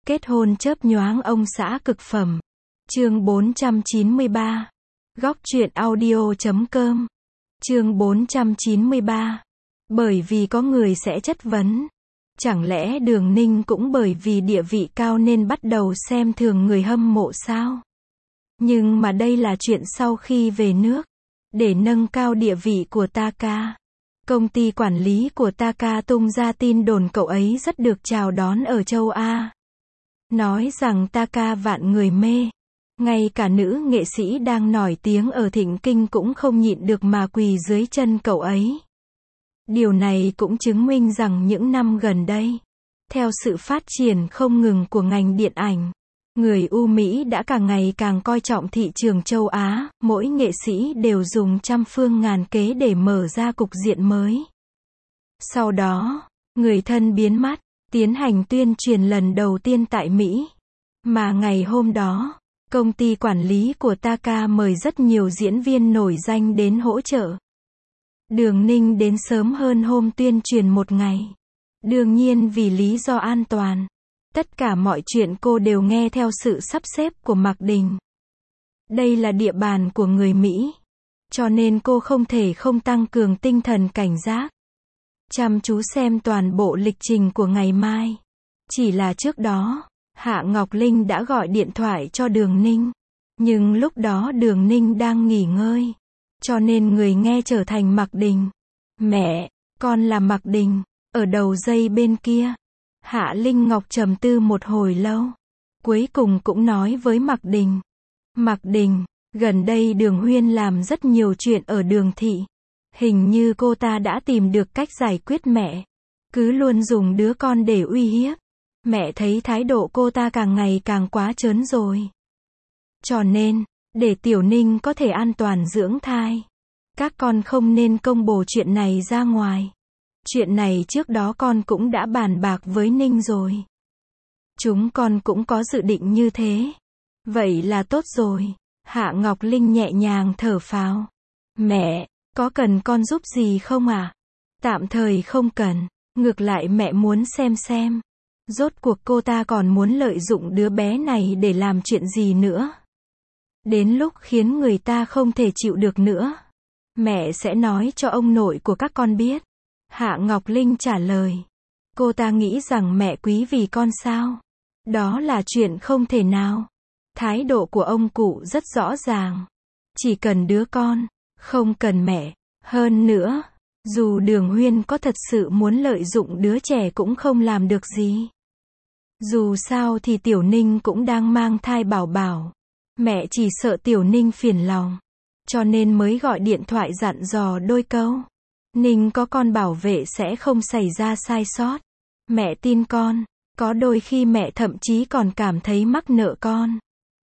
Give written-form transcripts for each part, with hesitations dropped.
Kết hôn chớp nhoáng ông xã cực phẩm. Chương 493. Góc truyện audio.com. Chương 493. Bởi vì có người sẽ chất vấn. Chẳng lẽ Đường Ninh cũng bởi vì địa vị cao nên bắt đầu xem thường người hâm mộ sao? Nhưng mà đây là chuyện sau khi về nước. Để nâng cao địa vị của Taka, công ty quản lý của Taka tung ra tin đồn cậu ấy rất được chào đón ở châu Á. Nói rằng Taka vạn người mê. Ngay cả nữ nghệ sĩ đang nổi tiếng ở Thịnh Kinh cũng không nhịn được mà quỳ dưới chân cậu ấy. Điều này cũng chứng minh rằng những năm gần đây, theo sự phát triển không ngừng của ngành điện ảnh, người U Mỹ đã càng ngày càng coi trọng thị trường châu Á, mỗi nghệ sĩ đều dùng trăm phương ngàn kế để mở ra cục diện mới. Sau đó, người thân biến mất, tiến hành tuyên truyền lần đầu tiên tại Mỹ. Mà ngày hôm đó, công ty quản lý của Taka mời rất nhiều diễn viên nổi danh đến hỗ trợ. Đường Ninh đến sớm hơn hôm tuyên truyền một ngày. Đương nhiên vì lý do an toàn. Tất cả mọi chuyện cô đều nghe theo sự sắp xếp của Mạc Đình. Đây là địa bàn của người Mỹ. Cho nên cô không thể không tăng cường tinh thần cảnh giác. Chăm chú xem toàn bộ lịch trình của ngày mai. Chỉ là trước đó, Hạ Ngọc Linh đã gọi điện thoại cho Đường Ninh. Nhưng lúc đó Đường Ninh đang nghỉ ngơi. Cho nên người nghe trở thành Mạc Đình. Mẹ, con là Mạc Đình. Ở đầu dây bên kia, Hạ Linh Ngọc trầm tư một hồi lâu. Cuối cùng cũng nói với Mạc Đình. Mạc Đình, gần đây Đường Huyên làm rất nhiều chuyện ở Đường thị. Hình như cô ta đã tìm được cách giải quyết mẹ. Cứ luôn dùng đứa con để uy hiếp. Mẹ thấy thái độ cô ta càng ngày càng quá trớn rồi. Cho nên, để Tiểu Ninh có thể an toàn dưỡng thai, các con không nên công bố chuyện này ra ngoài. Chuyện này trước đó con cũng đã bàn bạc với Ninh rồi. Chúng con cũng có dự định như thế. Vậy là tốt rồi. Hạ Ngọc Linh nhẹ nhàng thở phào. Mẹ, có cần con giúp gì không ạ? Tạm thời không cần. Ngược lại mẹ muốn xem. Rốt cuộc cô ta còn muốn lợi dụng đứa bé này để làm chuyện gì nữa. Đến lúc khiến người ta không thể chịu được nữa, mẹ sẽ nói cho ông nội của các con biết. Hạ Ngọc Linh trả lời. Cô ta nghĩ rằng mẹ quý vì con sao? Đó là chuyện không thể nào. Thái độ của ông cụ rất rõ ràng. Chỉ cần đứa con, không cần mẹ. Hơn nữa, dù Đường Huyên có thật sự muốn lợi dụng đứa trẻ cũng không làm được gì. Dù sao thì Tiểu Ninh cũng đang mang thai bảo bảo. Mẹ chỉ sợ Tiểu Ninh phiền lòng. Cho nên mới gọi điện thoại dặn dò đôi câu. Ninh có con bảo vệ sẽ không xảy ra sai sót. Mẹ tin con. Có đôi khi mẹ thậm chí còn cảm thấy mắc nợ con.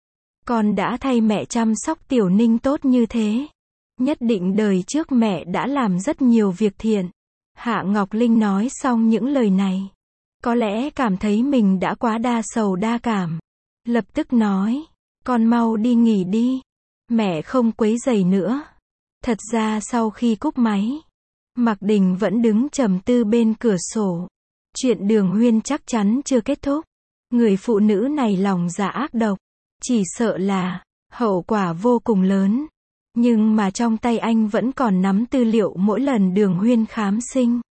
Con đã thay mẹ chăm sóc Tiểu Ninh tốt như thế. Nhất định đời trước mẹ đã làm rất nhiều việc thiện. Hạ Ngọc Linh nói xong những lời này. Có lẽ cảm thấy mình đã quá đa sầu đa cảm. Lập tức nói. Con mau đi nghỉ đi. Mẹ không quấy rầy nữa. Thật ra sau khi cúp máy, Mạc Đình vẫn đứng trầm tư bên cửa sổ. Chuyện Đường Huyên chắc chắn chưa kết thúc. Người phụ nữ này lòng dạ ác độc. Chỉ sợ là hậu quả vô cùng lớn. Nhưng mà trong tay anh vẫn còn nắm tư liệu mỗi lần Đường Huyên khám sinh.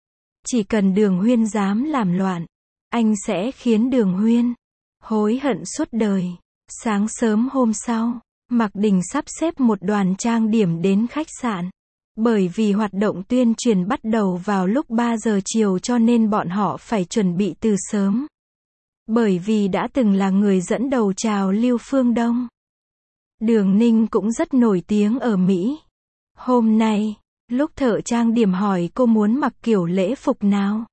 Chỉ cần Đường Huyên dám làm loạn, anh sẽ khiến Đường Huyên hối hận suốt đời. Sáng sớm hôm sau, Mạc Đình sắp xếp một đoàn trang điểm đến khách sạn. Bởi vì hoạt động tuyên truyền bắt đầu vào lúc 3 giờ chiều cho nên bọn họ phải chuẩn bị từ sớm. Bởi vì đã từng là người dẫn đầu trào lưu phương Đông. Đường Ninh cũng rất nổi tiếng ở Mỹ. Hôm nay, lúc thợ trang điểm hỏi cô muốn mặc kiểu lễ phục nào,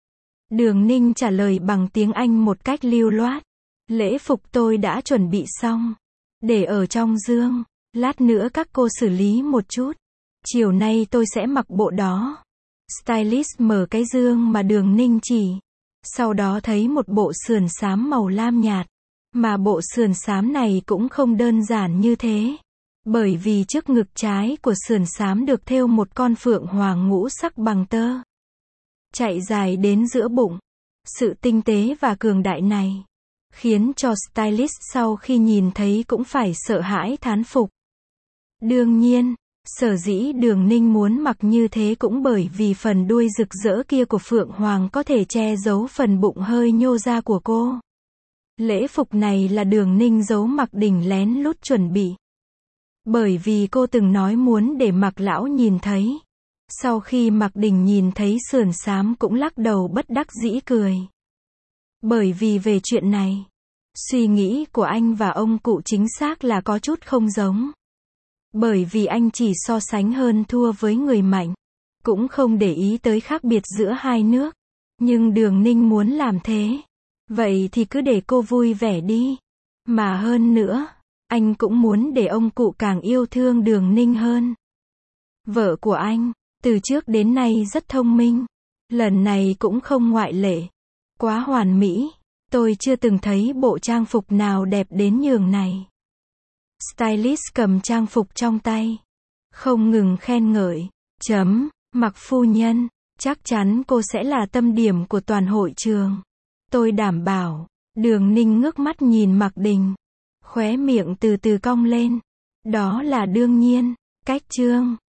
Đường Ninh trả lời bằng tiếng Anh một cách lưu loát. Lễ phục tôi đã chuẩn bị xong. Để ở trong dương. Lát nữa các cô xử lý một chút. Chiều nay tôi sẽ mặc bộ đó. Stylist mở cái dương mà Đường Ninh chỉ. Sau đó thấy một bộ sườn xám màu lam nhạt. Mà bộ sườn xám này cũng không đơn giản như thế. Bởi vì trước ngực trái của sườn xám được thêu một con phượng hoàng ngũ sắc bằng tơ. Chạy dài đến giữa bụng. Sự tinh tế và cường đại này khiến cho stylist sau khi nhìn thấy cũng phải sợ hãi thán phục. Đương nhiên, sở dĩ Đường Ninh muốn mặc như thế cũng bởi vì phần đuôi rực rỡ kia của Phượng Hoàng có thể che giấu phần bụng hơi nhô ra của cô. Lễ phục này là Đường Ninh giấu Mạc Đình lén lút chuẩn bị. Bởi vì cô từng nói muốn để Mạc lão nhìn thấy. Sau khi Mạc Đình nhìn thấy sườn xám cũng lắc đầu bất đắc dĩ cười. Bởi vì về chuyện này, suy nghĩ của anh và ông cụ chính xác là có chút không giống. Bởi vì anh chỉ so sánh hơn thua với người mạnh, cũng không để ý tới khác biệt giữa hai nước. Nhưng Đường Ninh muốn làm thế. Vậy thì cứ để cô vui vẻ đi. Mà hơn nữa, anh cũng muốn để ông cụ càng yêu thương Đường Ninh hơn. Vợ của anh, từ trước đến nay rất thông minh. Lần này cũng không ngoại lệ. Quá hoàn mỹ. Tôi chưa từng thấy bộ trang phục nào đẹp đến nhường này. Stylist cầm trang phục trong tay, không ngừng khen ngợi. Mạc phu nhân, chắc chắn cô sẽ là tâm điểm của toàn hội trường. Tôi đảm bảo. Đường Ninh ngước mắt nhìn Mạc Đình, khóe miệng từ từ cong lên. Đó là đương nhiên. Cách Trương.